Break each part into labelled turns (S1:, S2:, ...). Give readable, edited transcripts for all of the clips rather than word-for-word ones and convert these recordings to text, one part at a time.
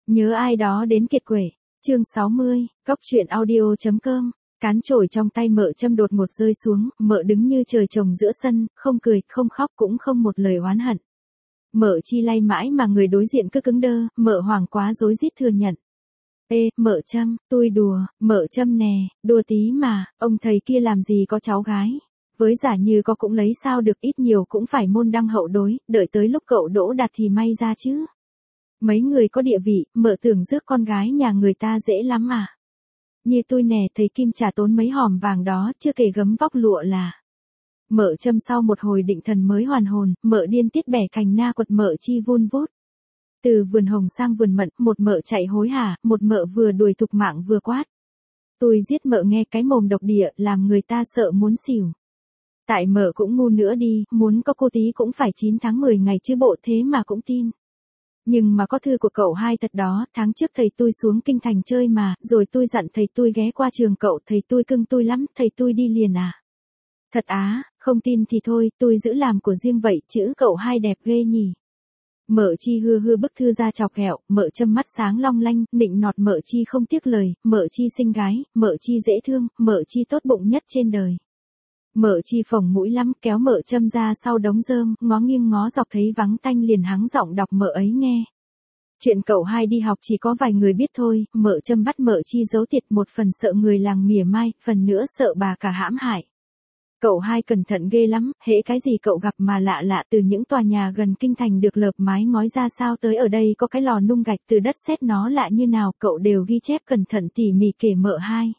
S1: Nhớ ai đó đến kiệt quệ. Chương 60, Cóc truyện audio.com. Cán chổi trong tay Mợ Trâm đột ngột rơi xuống, Mợ đứng như trời trồng giữa sân, không cười, không khóc cũng không một lời oán hận. Mợ Chi lay mãi mà người đối diện cứ cứng đơ, Mợ hoảng quá rối rít thừa nhận. Ê, Mợ Trâm, tôi đùa, Mợ Trâm nè, đùa tí mà, ông thầy kia làm gì có cháu gái. Với giả như có cũng lấy sao được, ít nhiều cũng phải môn đăng hậu đối, đợi tới lúc cậu đỗ đạt thì may ra chứ. Mấy người có địa vị, Mợ tưởng rước con gái nhà người ta dễ lắm à. Như tôi nè, thấy Kim trả tốn mấy hòm vàng đó, chưa kể gấm vóc lụa là. Mợ Trâm sau một hồi định thần mới hoàn hồn, Mợ điên tiết bẻ cành na quật Mợ Chi vun vút. Từ vườn hồng sang vườn mận, một Mợ chạy hối hả, một Mợ vừa đuổi thục mạng vừa quát. Tôi giết Mợ nghe cái mồm độc địa, làm người ta sợ muốn xỉu. Tại Mợ cũng ngu nữa đi, muốn có cô tí cũng phải 9 tháng 10 ngày chứ bộ, thế mà cũng tin. Nhưng mà có thư của cậu hai thật đó, tháng trước thầy tôi xuống kinh thành chơi mà, rồi tôi dặn thầy tôi ghé qua trường cậu, thầy tôi cưng tôi lắm, thầy tôi đi liền à. Thật á, không tin thì thôi, tôi giữ làm của riêng vậy, chữ cậu hai đẹp ghê nhỉ. Mợ Chi hưa bức thư ra chọc ghẹo, Mợ Trâm mắt sáng long lanh, nịnh nọt Mợ Chi không tiếc lời, Mợ Chi xinh gái, Mợ Chi dễ thương, Mợ Chi tốt bụng nhất trên đời. Mợ Chi phồng mũi lắm, kéo Mợ Trâm ra sau đống rơm, ngó nghiêng ngó dọc thấy vắng tanh liền hắng giọng đọc Mợ ấy nghe. Chuyện cậu hai đi học chỉ có vài người biết thôi, Mợ Trâm bắt Mợ Chi giấu tiệt, một phần sợ người làng mỉa mai, phần nữa sợ bà cả hãm hại. Cậu hai cẩn thận ghê lắm, hễ cái gì cậu gặp mà lạ lạ, từ những tòa nhà gần kinh thành được lợp mái ngói ra sao tới ở đây có cái lò nung gạch từ đất sét nó lạ như nào, cậu đều ghi chép cẩn thận tỉ mỉ kể Mợ hai.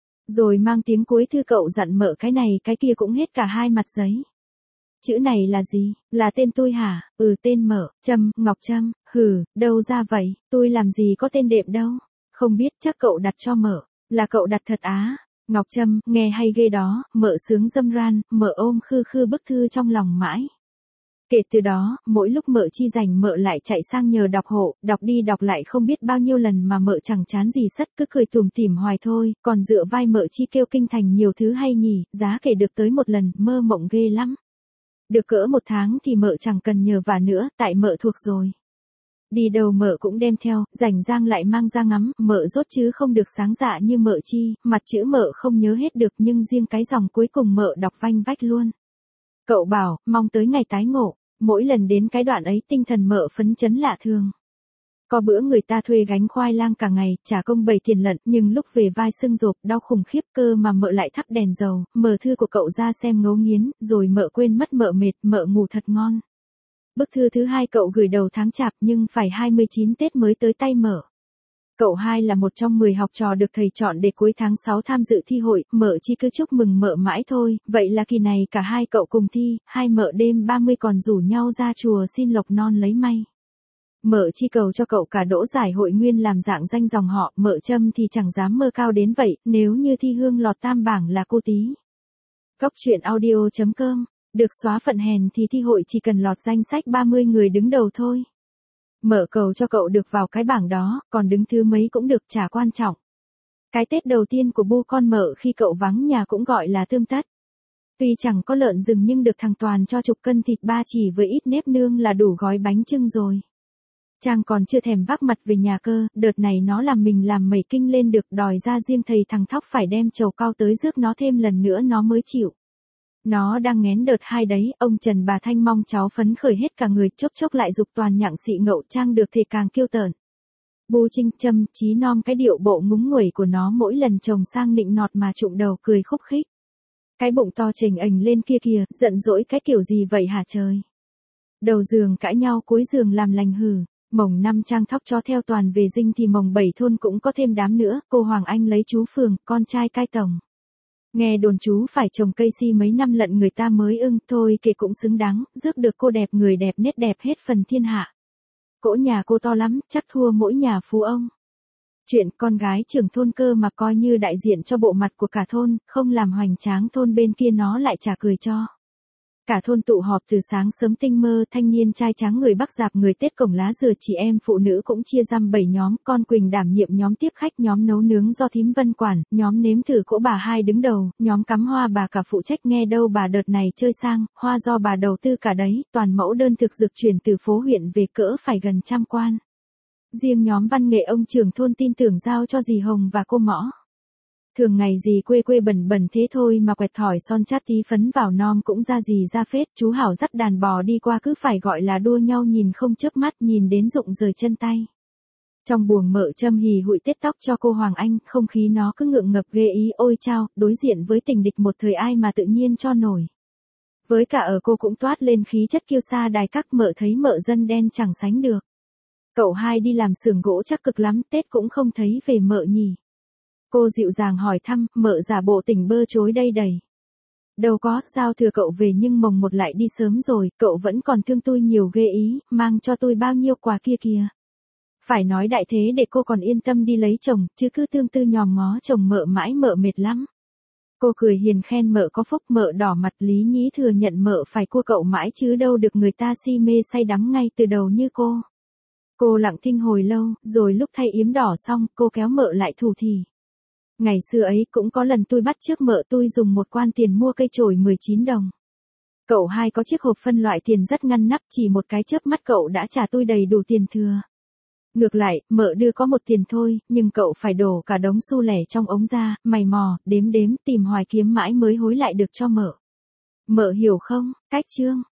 S1: Rồi mang tiếng cuối thư cậu dặn Mợ cái này cái kia cũng hết cả hai mặt giấy. Chữ này là gì? Là tên tôi hả? Ừ, tên Mợ Trâm, Ngọc Trâm. Hừ, đâu ra vậy, tôi làm gì có tên đệm đâu. Không biết, chắc cậu đặt cho Mợ. Là cậu đặt thật á? Ngọc Trâm, nghe hay ghê đó. Mợ sướng râm ran, Mợ ôm khư bức thư trong lòng mãi. Kể từ đó, mỗi lúc Mợ Chi rảnh Mợ lại chạy sang nhờ đọc hộ, đọc đi đọc lại không biết bao nhiêu lần mà Mợ chẳng chán gì sất, cứ cười tủm tỉm hoài thôi, còn dựa vai Mợ Chi kêu kinh thành nhiều thứ hay nhỉ, giá kể được tới một lần, mơ mộng ghê lắm. Được cỡ 1 tháng thì Mợ chẳng cần nhờ vả nữa, tại Mợ thuộc rồi. Đi đâu Mợ cũng đem theo, rảnh rang lại mang ra ngắm, Mợ rốt chứ không được sáng dạ như Mợ Chi, mặt chữ Mợ không nhớ hết được nhưng riêng cái dòng cuối cùng Mợ đọc vanh vách luôn. Cậu bảo, mong tới ngày tái ngộ, mỗi lần đến cái đoạn ấy tinh thần Mợ phấn chấn lạ thường. Có bữa người ta thuê gánh khoai lang cả ngày, trả công 7 tiền lận, nhưng lúc về vai sưng rộp, đau khủng khiếp cơ mà Mợ lại thắp đèn dầu, mở thư của cậu ra xem ngấu nghiến, rồi Mợ quên mất Mợ mệt, Mợ ngủ thật ngon. Bức thư thứ hai cậu gửi đầu tháng Chạp nhưng phải 29 Tết mới tới tay Mợ. Cậu hai là một trong 10 học trò được thầy chọn để cuối tháng 6 tham dự thi hội, Mợ chỉ cứ chúc mừng Mợ mãi thôi, vậy là kỳ này cả hai cậu cùng thi, hai Mợ đêm 30 còn rủ nhau ra chùa xin lộc non lấy may. Mợ Chi cầu cho cậu cả đỗ giải hội nguyên làm dạng danh dòng họ, Mợ Trâm thì chẳng dám mơ cao đến vậy, nếu như thi hương lọt tam bảng là cô tí. Cóc truyện audio.com, được xóa phận hèn thì thi hội chỉ cần lọt danh sách 30 người đứng đầu thôi. Mợ cầu cho cậu được vào cái bảng đó, còn đứng thứ mấy cũng được, chả quan trọng. Cái Tết đầu tiên của bu con Mợ khi cậu vắng nhà cũng gọi là tươm tất. Tuy chẳng có lợn rừng nhưng được thằng Toàn cho chục cân thịt ba chỉ với ít nếp nương là đủ gói bánh chưng rồi. Trang còn chưa thèm vác mặt về nhà cơ, đợt này nó làm mình làm mẩy kinh lên được, đòi ra riêng thầy thằng Thóc phải đem trầu cao tới rước nó thêm lần nữa nó mới chịu. Nó đang nghén đợt 2 đấy, ông Trần bà Thanh mong cháu phấn khởi hết cả người, chốc lại dục Toàn nhặng xị ngậu Trang được thì càng kiêu tởn. Bu Trinh Trâm chí nom cái điệu bộ ngúng nguẩy của nó mỗi lần chồng sang nịnh nọt mà trụm đầu cười khúc khích. Cái bụng to chềnh ềnh lên kia kìa, giận dỗi cái kiểu gì vậy hả trời. Đầu giường cãi nhau cuối giường làm lành hử. Mồng 5 Trang Thóc cho theo Toàn về dinh thì mồng 7 thôn cũng có thêm đám nữa, cô Hoàng Anh lấy chú Phường, con trai cai tổng. Nghe đồn chú phải trồng cây si mấy năm lận người ta mới ưng, thôi kệ cũng xứng đáng, rước được cô đẹp người đẹp nết đẹp hết phần thiên hạ. Cỗ nhà cô to lắm, chắc thua mỗi nhà phú ông. Chuyện con gái trưởng thôn cơ mà coi như đại diện cho bộ mặt của cả thôn, không làm hoành tráng thôn bên kia nó lại chả cười cho. Cả thôn tụ họp từ sáng sớm tinh mơ, thanh niên trai tráng người Bắc dạp người Tết cổng lá dừa, chị em phụ nữ cũng chia răm 7 nhóm, con Quỳnh đảm nhiệm nhóm tiếp khách, nhóm nấu nướng do thím Vân quản, nhóm nếm thử cỗ bà hai đứng đầu, nhóm cắm hoa bà cả phụ trách nghe đâu bà đợt này chơi sang, hoa do bà đầu tư cả đấy, toàn mẫu đơn thực dược chuyển từ phố huyện về cỡ phải gần 100 quan. Riêng nhóm văn nghệ ông trưởng thôn tin tưởng giao cho dì Hồng và cô Mõ. Thường ngày dì quê quê bẩn bẩn thế thôi mà quẹt thỏi son chát tí phấn vào nom cũng ra dì ra phết. Chú Hảo dắt đàn bò đi qua cứ phải gọi là đua nhau nhìn không chớp mắt, nhìn đến rụng rời chân tay. Trong buồng Mợ Trâm hì hụi tết tóc cho cô Hoàng Anh, không khí nó cứ ngượng ngập ghê ý. Ôi chao, đối diện với tình địch một thời ai mà tự nhiên cho nổi. Với cả ở cô cũng toát lên khí chất kiêu sa đài các. Mợ thấy Mợ dân đen chẳng sánh được. Cậu hai đi làm xưởng gỗ chắc cực lắm, Tết cũng không thấy về Mợ nhỉ. Cô dịu dàng hỏi thăm. Mợ giả bộ tỉnh bơ chối đây đầy. Đâu có, giao thừa cậu về nhưng mồng một lại đi sớm rồi, cậu vẫn còn thương tôi nhiều ghê ý, mang cho tôi bao nhiêu quà kia kìa. Phải nói đại thế để cô còn yên tâm đi lấy chồng, chứ cứ tương tư nhòm ngó chồng Mợ mãi Mợ mệt lắm. Cô cười hiền khen Mợ có phúc. Mợ đỏ mặt lý nhí thừa nhận Mợ phải cua cậu mãi chứ đâu được người ta si mê say đắm ngay từ đầu như cô. Cô lặng thinh hồi lâu, rồi lúc thay yếm đỏ xong, cô kéo Mợ lại thủ thỉ. Ngày xưa ấy cũng có lần tôi bắt chước Mợ tôi dùng một quan tiền mua cây chổi 19 đồng. Cậu hai có chiếc hộp phân loại tiền rất ngăn nắp, chỉ một cái chớp mắt cậu đã trả tôi đầy đủ tiền thừa. Ngược lại, Mợ đưa có một tiền thôi, nhưng cậu phải đổ cả đống xu lẻ trong ống ra, mày mò, đếm đếm, tìm hoài kiếm mãi mới hối lại được cho Mợ. Mợ hiểu không, cách chương.